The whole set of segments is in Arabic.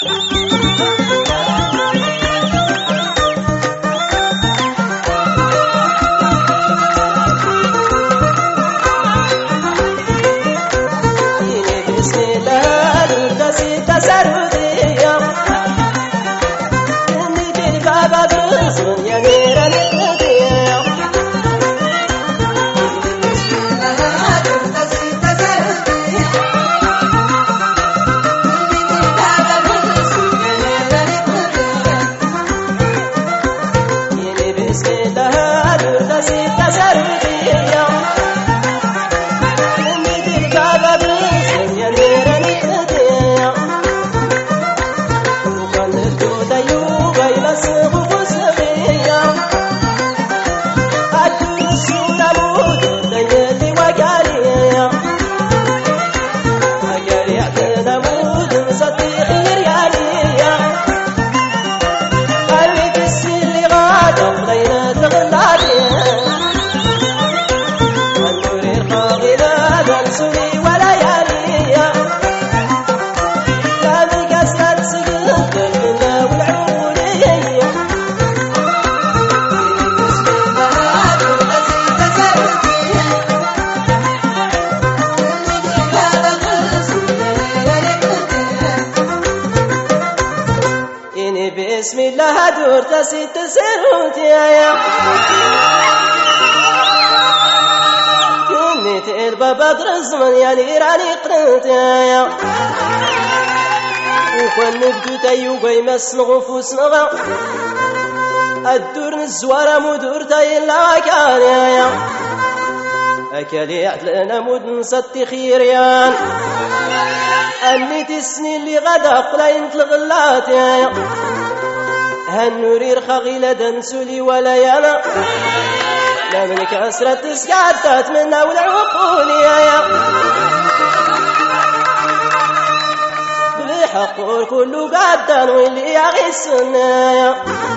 بسم الله دور تسيت سروت يا كنت البابا درزمن يا ليراني قرنت يا وكون نبدو تيو قيمس نغفوس نغا الدور نزوار مدور تاي لا كان يا أكلي عدلنا مود نسطي خيريان أني تسني اللي غدا قلين تلغلات يا هالنورير خغيلة دنسولي ولا يانا لا من كسرة سكاتات منا والعقول يا بالحقور كله قدان واللي يغيسنا يا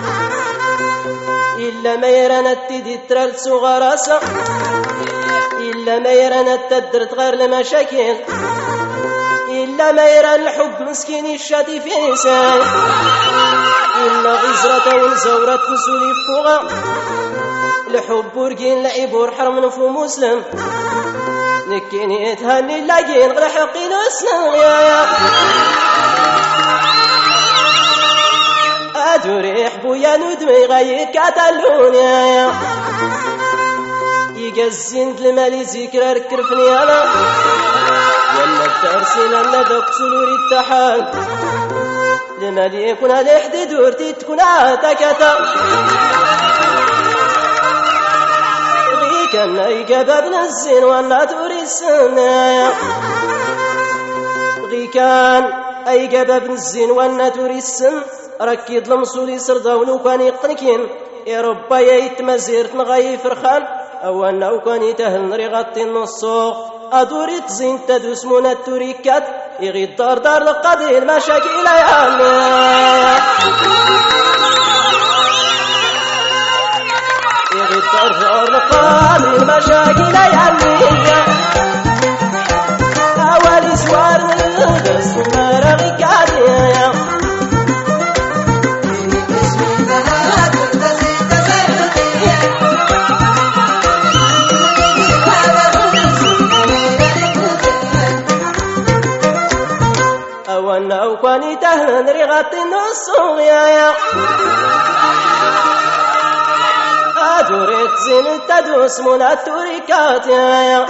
إلا ما يرانا التدي ترال صغراسا إلا ما يرانا التدرت غير المشاكل إلا ما يرى الحب مسكين الشاتي في ساي إلا غزرة ونزورة فسولي فوغا الحب ورقين لعب ورحرم نفو مسلم نكيني تهني لاقين غير حقي نسنا يا أدوري حبويا ندمي غايد كاتلون يا يقزين المالي ذكرى ركرفني أنا ولا الترسين أنا دكتور التحال لما لي يكون الإحدى دورتي تكون عاتكتا غيك أنا يقبب نزين وأنا توري السنة غيكان أي قبب نزين وأنا توري السن ركيد لمصولي سردا ولو كان يقنكين يا ربا يتمزيرت نغاي فرخان أو أنه كان يتهل نريغطي النصوخ أدوري تزين تدوس من التريكات يغيد دار دار لقضي المشاكل يعني يغيد دار دار لقضي المشاكل يعني أولي سوار نلبس مرغي كادي أو كان تهن رغط النصوغ يا أدورت زين تدوس من التركات يا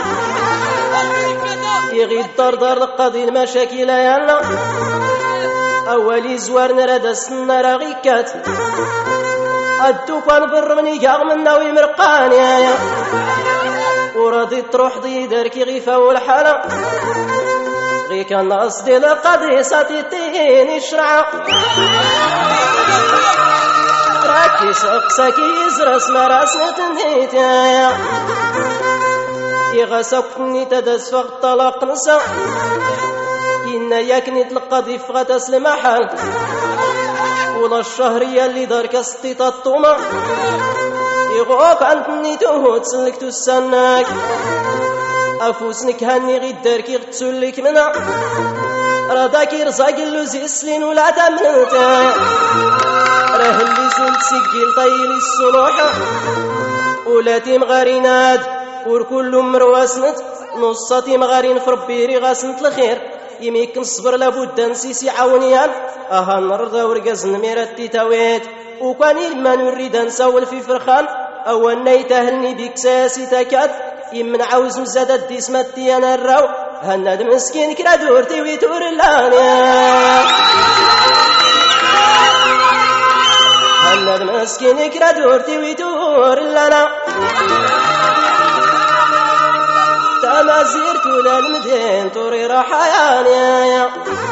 يغيد دردر لقضي المشاكل يا أولي زوار نرد السنة رغيكات الدوكان برمني يغمنا ويمرقان يا وراضي تروح ضيدرك غيفة والحالة غيك الناس دي لقضي ساتيتين يشرع راكي سقسكي يزرس مراس نتنهيت يا يغسقني تدس فقط طلاق نسا إن يكني تلقضي فغتس المحل ولا الشهرية اللي دارك استيطة الطومة يغوك أنتني تهوت سلكتو السناك أفوسنك هني غيد داركي غتسلك منا رداك يرزاق اللوزي السلين ولا تمنتا راه اللي سنت سجل طيل الصلوحة ولاتي مغاريناد وركل مرواسنت نصاتي مغارين في ربي رغاسنت الخير يميك نصبر لابد نسيسي عاونيان نرضى ورقزن ميرتي تاويت وكان لما نريد نسول في فرخان او اني تهلني بكساسي تكاد يمن عاوز مزادة ديسمتي انا الراو هند مسكين كرا دورتي ويتور اللانيا هند مسكين كرا دورتي ويتور اللانيا تما زيرت ولا المدين توري راحيانيا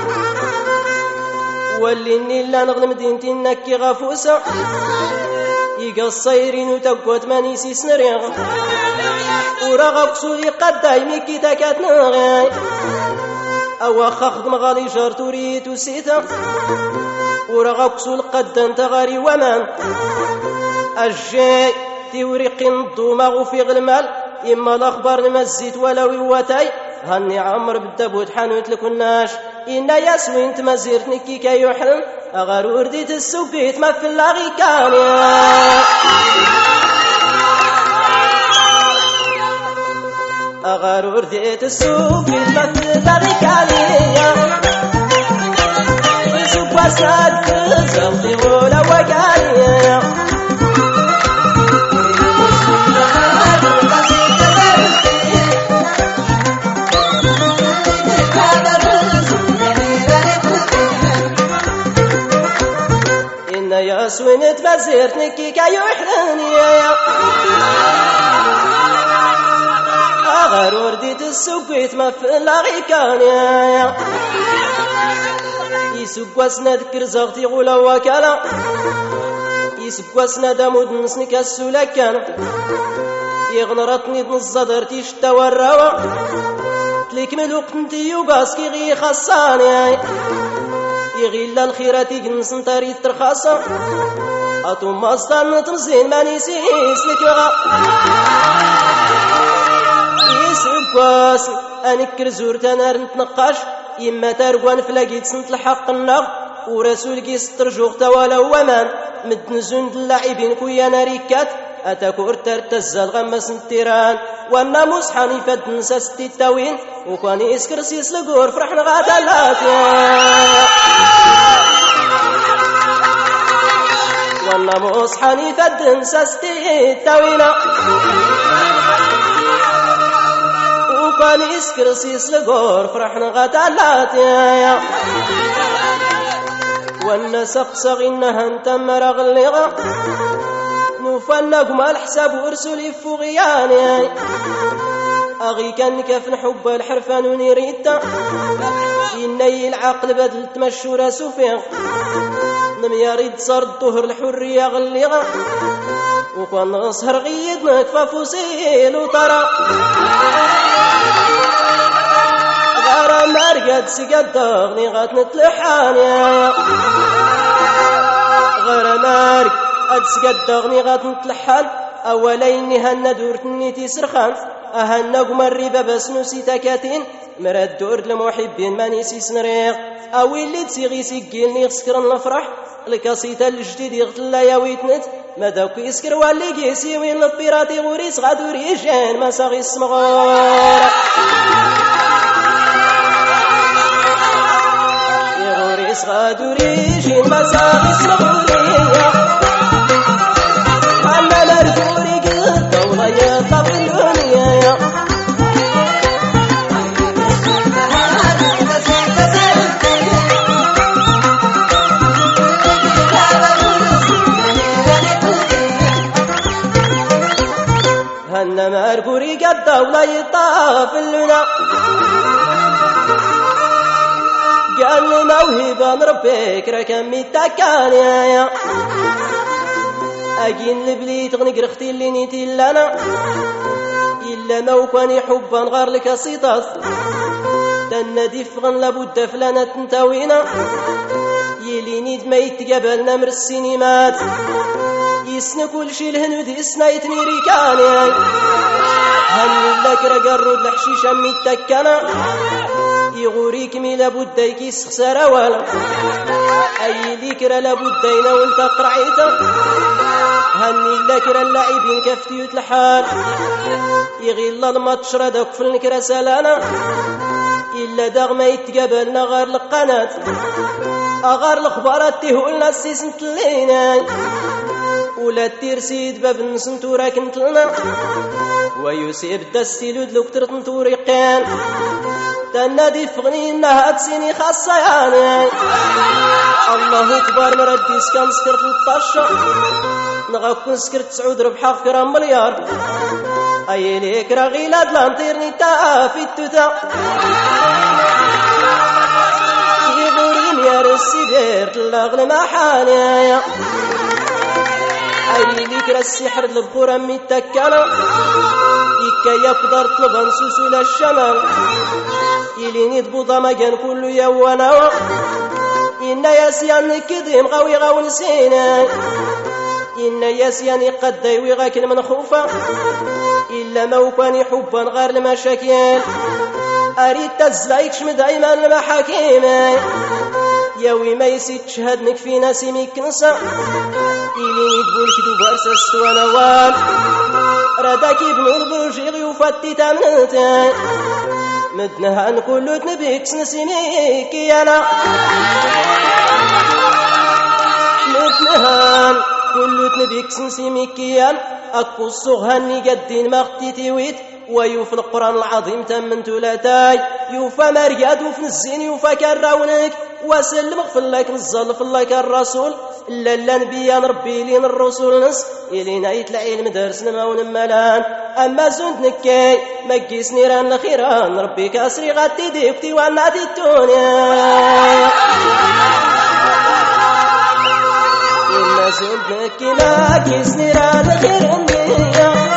واللي لا نغنم مدينتي نكي غفوسة يقصيرين وتقوت مانيسي سنريغ ورغب سولي قد دايمي كي تكات نغي او خخد مغالي جار توريت وسيتا ورغب سول قد انت غاري ومان الجاي توريقي نضو ماغو في غلمال إما الأخبار نمزيت ولو يواتي هني عمر بالدبوت حانوت لكناش إنا ياسوين تمزيرت نكي كي يحرم أغار ورديت السوقيت ما في اللاغي كان أغار ورديت السوقيت ما في اللاغي كان يسوق واسناد زلطي ولا وقالي يا سوينت بزيرت نكي كي يحرني أغار ورديت السوقيت ما في اللاغي كان يسوق واسنا ذكر زغتي غولا وكالا يسوق واسنا دامود نسنك السولاكان يغنرتني بنصدر تيشتا والروا تليك ملوك نتي وباسكي غي خصاني يغيلا الخيرات يجنس نطاري الترخاصة أطوم أصدان تمزين ما نسيس لك يغا يسب كواس أنكر زورتا نار نتنقاش إما تارقوان فلاقيت سنت الحق النغ ورسول كيس ترجوغ توالو ومان مدن زند اللاعبين كويا ناريكات أتاكور ترتزل غمس التيران والناموس حنيفة نسا ستي التاوين وكان يسكر سيس لقور فرحنا غادا والناموس حنيفة نسا ستي التاوين وكان يسكر سيس لقور فرحنا غادا والنسق صغينها انتمر غلغا نفنكم الحساب ورسل فغياني أغي كان كفن حب الحرفان ونريتا إني العقل بدلت مشورة سفيق لم يريد صار الظهر الحرية غلغا وكان نصهر غيد مكفى فصيل وطرى غارة مرقد سقد دغني غات نتلحاني غارة مرقد أدسقد دغني غات نتلحان أولين هن دورتني تسرخان أهن قمر بس نسي تكاتين مرد دور لمحبين ما نسي سنريق أو اللي تسيغي سيقيلني يسكرن الفرح الكاسيتا الجديد يغتلا يا ويتنت مداوك يسكر واللي قيسي وين البيراتي غوريس غادو ريجان ما ساغي السمغور يغوريس غادو ريجان ما ساغي السمغور أنا نرفوري قد دولة يطلب الدنيا هن مرفوري قد دولة يطلب لنا قال موهبة نربيك ركم التكانيا أجين لبلي تغنق رختي اللي نيتي لنا إلا ما وكاني حبا غار لك سيطاس تندي فغن لابد فلانة تنتاوينا يلي نيد ما يتقبلنا من السينمات يسنا كل شي الهنود يسنا يتني ريكاني هن لك رقرود الحشيشة ميتكنا يغوريك مي لابد يكيس خسارة ولا أي ذكرى لابد يناول تقرعيته هني لكرا اللاعبين كفتيوت الحال يغيل الماتش ردك في النكرة سلانا إلا داغ ما يتقابلنا غير القناة أغار الأخبارات تهولنا السيسن تلينا ولا تيرسيد باب النسنتورا كنت لنا ويسيب الدستيلود لوكتر تنتوريقين تنادي فغني انها تسيني خاصة يعني الله اكبر مردي سكان سكرت الطشة نغاكون سكرت 9 ربحة كرام مليار اي ليك رغيلاد لانطيرني تا في التوتا يغورين يا رسي دير تلاغ المحانيا اي ليك السحر البخورة ميتكانا إكا يقدر طلبا سوسول الشمال إليني تبوضا مكان كله يوانا إنا ياسيان كديم غاوي غاون سينا إنا ياسيان قد يويغاك المنخوفة إلا موكاني حبا غير المشاكل أريد تزلايكش دايما المحاكم ياوي ما يسيد تشهدنك في ناسي ميكنسا إليني تقول كدو بارسا استوانا وال رداك ابن البرج يغيوفتي تامنتا مدنها نقولو تنبيك سنسيميك يانا مدنها كلو تنبيك سنسيميك يانا أكو الصغهاني قدين ما اختيتي ويت ويوفى القرآن العظيم تمن تلاتاي يوفى مرياد وفي الزين يوفى كراونك وسلم اغفر لك نزل في لك الرسول إلا الأنبياء ربي لين الرسول نس إلينا يطلع علم درس نماون ملان أما زند نكاي مكيس نيران لخيران ربي كاسري غاتي ديكتي وانا دي الدنيا إلا زند نكي مكيس نيران لخيران